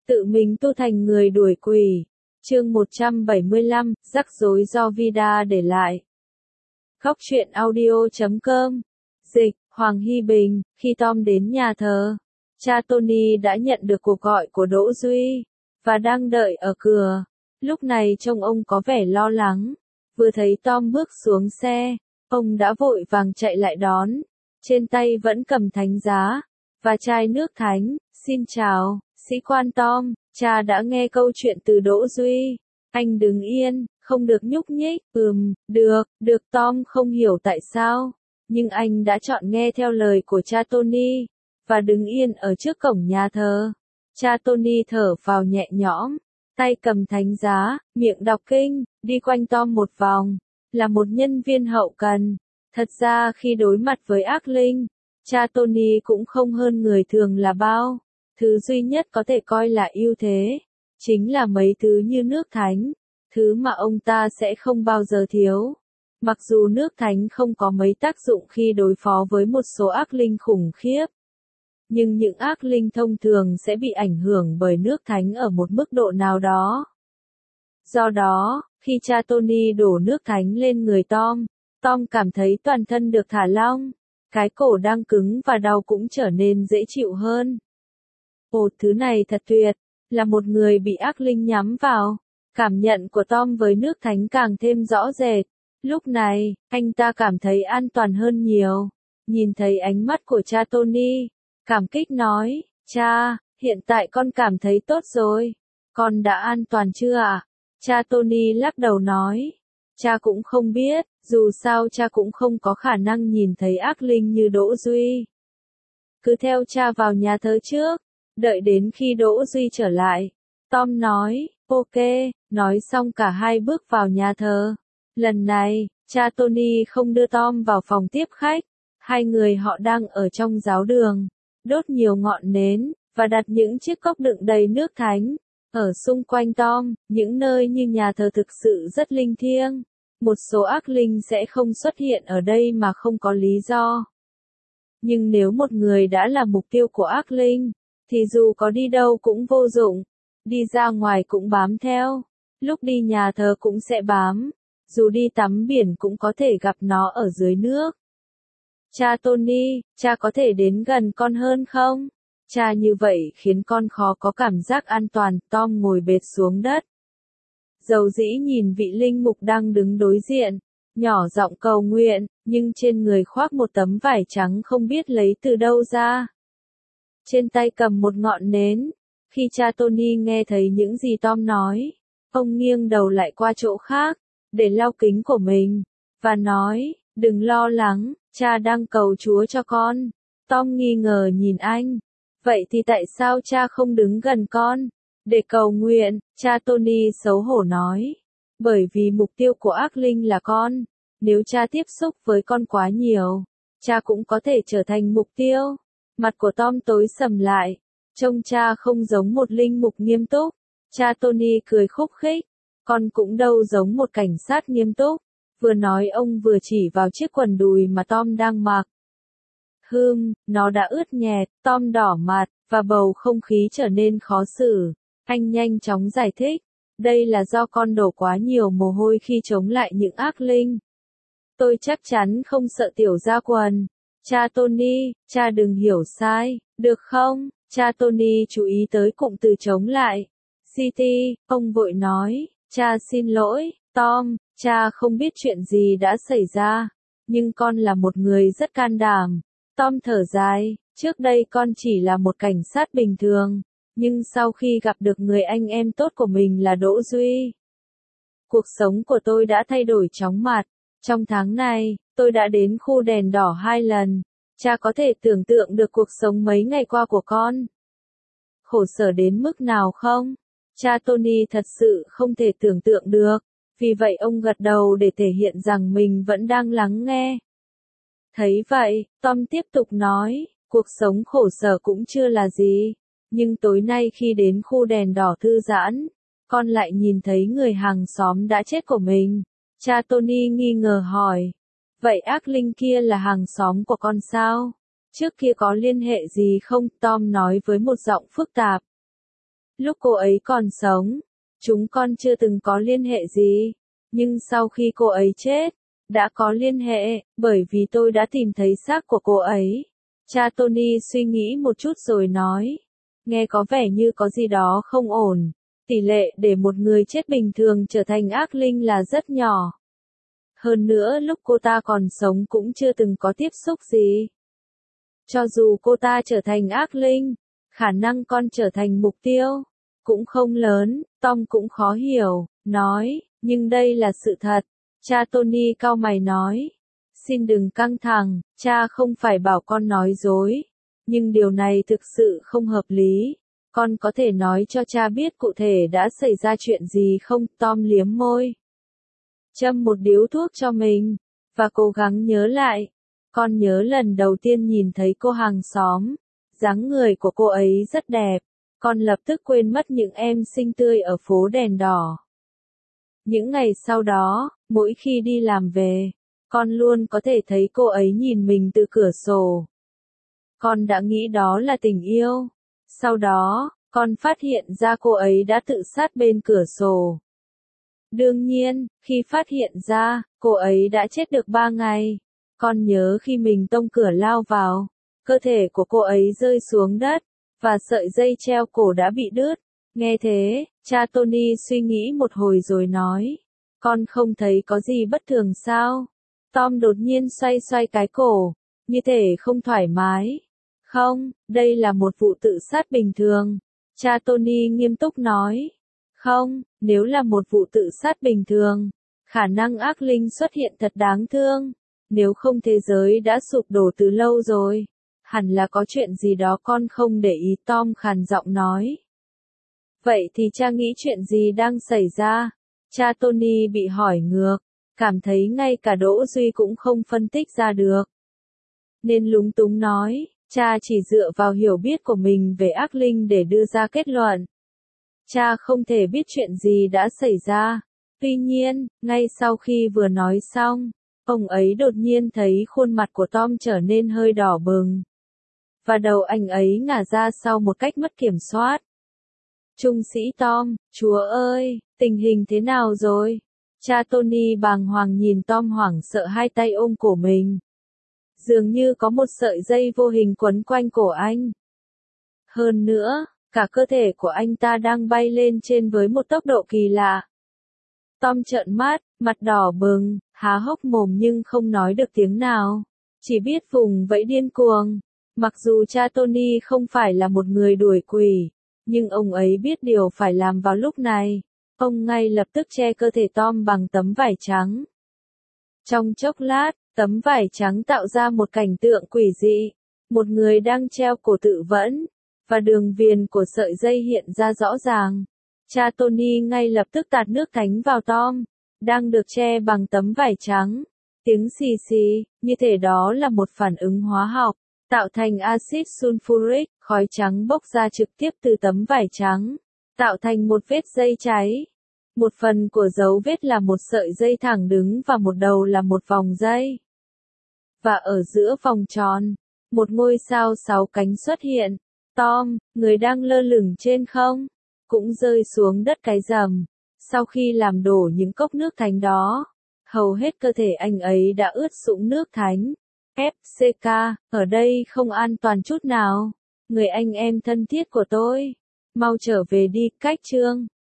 tự mình tu thành người đuổi quỷ. Chương 175, rắc rối do Vida để lại. Góc truyện audio.com. Dịch, Hoàng Hy Bình. Khi Tom đến nhà thờ, cha Tony đã nhận được cuộc gọi của Đỗ Duy, và đang đợi ở cửa. Lúc này trông ông có vẻ lo lắng. Vừa thấy Tom bước xuống xe, ông đã vội vàng chạy lại đón. Trên tay vẫn cầm thánh giá và chai nước thánh. Xin chào, sĩ quan Tom, cha đã nghe câu chuyện từ Đỗ Duy. Anh đứng yên, không được nhúc nhích. Được Tom không hiểu tại sao, nhưng anh đã chọn nghe theo lời của cha Tony, và đứng yên ở trước cổng nhà thờ. Cha Tony thở phào nhẹ nhõm, tay cầm thánh giá, miệng đọc kinh, đi quanh Tom một vòng. Là một nhân viên hậu cần, thật ra khi đối mặt với ác linh, cha Tony cũng không hơn người thường là bao. Thứ duy nhất có thể coi là ưu thế, chính là mấy thứ như nước thánh, thứ mà ông ta sẽ không bao giờ thiếu. Mặc dù nước thánh không có mấy tác dụng khi đối phó với một số ác linh khủng khiếp, nhưng những ác linh thông thường sẽ bị ảnh hưởng bởi nước thánh ở một mức độ nào đó. Do đó, khi cha Tony đổ nước thánh lên người Tom cảm thấy toàn thân được thả lỏng, cái cổ đang cứng và đau cũng trở nên dễ chịu hơn. Ồ, thứ này thật tuyệt, là một người bị ác linh nhắm vào. Cảm nhận của Tom với nước thánh càng thêm rõ rệt. Lúc này, anh ta cảm thấy an toàn hơn nhiều. Nhìn thấy ánh mắt của cha Tony, cảm kích nói, cha, hiện tại con cảm thấy tốt rồi. Con đã an toàn chưa ạ? Cha Tony lắc đầu nói, cha cũng không biết, dù sao cha cũng không có khả năng nhìn thấy ác linh như Đỗ Duy. Cứ theo cha vào nhà thờ trước, đợi đến khi Đỗ Duy trở lại. Tom nói, ok, nói xong cả hai bước vào nhà thờ. Lần này, cha Tony không đưa Tom vào phòng tiếp khách. Hai người họ đang ở trong giáo đường, đốt nhiều ngọn nến, và đặt những chiếc cốc đựng đầy nước thánh. Ở xung quanh Tom, những nơi như nhà thờ thực sự rất linh thiêng. Một số ác linh sẽ không xuất hiện ở đây mà không có lý do. Nhưng nếu một người đã là mục tiêu của ác linh, thì dù có đi đâu cũng vô dụng. Đi ra ngoài cũng bám theo. Lúc đi nhà thờ cũng sẽ bám. Dù đi tắm biển cũng có thể gặp nó ở dưới nước. Cha Tony, cha có thể đến gần con hơn không? Cha như vậy khiến con khó có cảm giác an toàn. Tom ngồi bệt xuống đất. Dầu dĩ nhìn vị linh mục đang đứng đối diện, nhỏ giọng cầu nguyện, nhưng trên người khoác một tấm vải trắng không biết lấy từ đâu ra. Trên tay cầm một ngọn nến. Khi cha Tony nghe thấy những gì Tom nói, ông nghiêng đầu lại qua chỗ khác, để lau kính của mình, và nói, đừng lo lắng, cha đang cầu Chúa cho con. Tom nghi ngờ nhìn anh. Vậy thì tại sao cha không đứng gần con để cầu nguyện? Cha Tony xấu hổ nói. Bởi vì mục tiêu của ác linh là con. Nếu cha tiếp xúc với con quá nhiều, cha cũng có thể trở thành mục tiêu. Mặt của Tom tối sầm lại. Trông cha không giống một linh mục nghiêm túc. Cha Tony cười khúc khích. Con cũng đâu giống một cảnh sát nghiêm túc. Vừa nói ông vừa chỉ vào chiếc quần đùi mà Tom đang mặc. Nó đã ướt nhẹp. Tom đỏ mặt, và bầu không khí trở nên khó xử. Anh nhanh chóng giải thích. Đây là do con đổ quá nhiều mồ hôi khi chống lại những ác linh. Tôi chắc chắn không sợ tiểu ra quần. Cha Tony, cha đừng hiểu sai, được không? Cha Tony chú ý tới cụm từ chống lại. City, ông vội nói, cha xin lỗi, Tom, cha không biết chuyện gì đã xảy ra, nhưng con là một người rất can đảm. Tom thở dài, trước đây con chỉ là một cảnh sát bình thường, nhưng sau khi gặp được người anh em tốt của mình là Đỗ Duy, cuộc sống của tôi đã thay đổi chóng mặt. Trong tháng này, tôi đã đến khu đèn đỏ 2 lần. Cha có thể tưởng tượng được cuộc sống mấy ngày qua của con khổ sở đến mức nào không? Cha Tony thật sự không thể tưởng tượng được. Vì vậy ông gật đầu để thể hiện rằng mình vẫn đang lắng nghe. Thấy vậy, Tom tiếp tục nói, cuộc sống khổ sở cũng chưa là gì. Nhưng tối nay khi đến khu đèn đỏ thư giãn, con lại nhìn thấy người hàng xóm đã chết của mình. Cha Tony nghi ngờ hỏi. Vậy ác linh kia là hàng xóm của con sao? Trước kia có liên hệ gì không? Tom nói với một giọng phức tạp. Lúc cô ấy còn sống, chúng con chưa từng có liên hệ gì. Nhưng sau khi cô ấy chết, đã có liên hệ, bởi vì tôi đã tìm thấy xác của cô ấy. Cha Tony suy nghĩ một chút rồi nói. Nghe có vẻ như có gì đó không ổn. Tỷ lệ để một người chết bình thường trở thành ác linh là rất nhỏ. Hơn nữa lúc cô ta còn sống cũng chưa từng có tiếp xúc gì. Cho dù cô ta trở thành ác linh, khả năng con trở thành mục tiêu cũng không lớn. Tom cũng khó hiểu, nói, nhưng đây là sự thật. Cha Tony cau mày nói, xin đừng căng thẳng, cha không phải bảo con nói dối, nhưng điều này thực sự không hợp lý. Con có thể nói cho cha biết cụ thể đã xảy ra chuyện gì không? Tom liếm môi, châm một điếu thuốc cho mình, và cố gắng nhớ lại. Con nhớ lần đầu tiên nhìn thấy cô hàng xóm, dáng người của cô ấy rất đẹp. Con lập tức quên mất những em xinh tươi ở phố đèn đỏ. Những ngày sau đó, mỗi khi đi làm về, con luôn có thể thấy cô ấy nhìn mình từ cửa sổ. Con đã nghĩ đó là tình yêu. Sau đó, con phát hiện ra cô ấy đã tự sát bên cửa sổ. Đương nhiên, khi phát hiện ra, cô ấy đã chết được 3 ngày. Con nhớ khi mình tông cửa lao vào, cơ thể của cô ấy rơi xuống đất, và sợi dây treo cổ đã bị đứt. Nghe thế, cha Tony suy nghĩ một hồi rồi nói, con không thấy có gì bất thường sao? Tom đột nhiên xoay xoay cái cổ, như thể không thoải mái. Không, đây là một vụ tự sát bình thường. Cha Tony nghiêm túc nói. Không, nếu là một vụ tự sát bình thường, khả năng ác linh xuất hiện thật đáng thương. Nếu không thế giới đã sụp đổ từ lâu rồi. Hẳn là có chuyện gì đó con không để ý. Tom khàn giọng nói. Vậy thì cha nghĩ chuyện gì đang xảy ra? Cha Tony bị hỏi ngược, cảm thấy ngay cả Đỗ Duy cũng không phân tích ra được. Nên lúng túng nói, cha chỉ dựa vào hiểu biết của mình về ác linh để đưa ra kết luận. Cha không thể biết chuyện gì đã xảy ra. Tuy nhiên, ngay sau khi vừa nói xong, ông ấy đột nhiên thấy khuôn mặt của Tom trở nên hơi đỏ bừng. Và đầu anh ấy ngả ra sau một cách mất kiểm soát. Trung sĩ Tom, chúa ơi, tình hình thế nào rồi? Cha Tony bàng hoàng nhìn Tom hoảng sợ hai tay ôm cổ mình. Dường như có một sợi dây vô hình quấn quanh cổ anh. Hơn nữa, cả cơ thể của anh ta đang bay lên trên với một tốc độ kỳ lạ. Tom trợn mắt, mặt đỏ bừng, há hốc mồm nhưng không nói được tiếng nào. Chỉ biết vùng vẫy điên cuồng. Mặc dù cha Tony không phải là một người đuổi quỷ, nhưng ông ấy biết điều phải làm vào lúc này. Ông ngay lập tức che cơ thể Tom bằng tấm vải trắng. Trong chốc lát, tấm vải trắng tạo ra một cảnh tượng quỷ dị. Một người đang treo cổ tự vẫn, và đường viền của sợi dây hiện ra rõ ràng. Cha Tony ngay lập tức tạt nước thánh vào Tom, đang được che bằng tấm vải trắng. Tiếng xì xì, như thể đó là một phản ứng hóa học, tạo thành axit sulfuric, khói trắng bốc ra trực tiếp từ tấm vải trắng, tạo thành một vết dây cháy. Một phần của dấu vết là một sợi dây thẳng đứng và một đầu là một vòng dây. Và ở giữa vòng tròn, một ngôi sao 6 cánh xuất hiện. Tom, người đang lơ lửng trên không, cũng rơi xuống đất cái rầm. Sau khi làm đổ những cốc nước thánh đó, hầu hết cơ thể anh ấy đã ướt sũng nước thánh. FCK, ở đây không an toàn chút nào. Người anh em thân thiết của tôi, mau trở về đi. Cách chương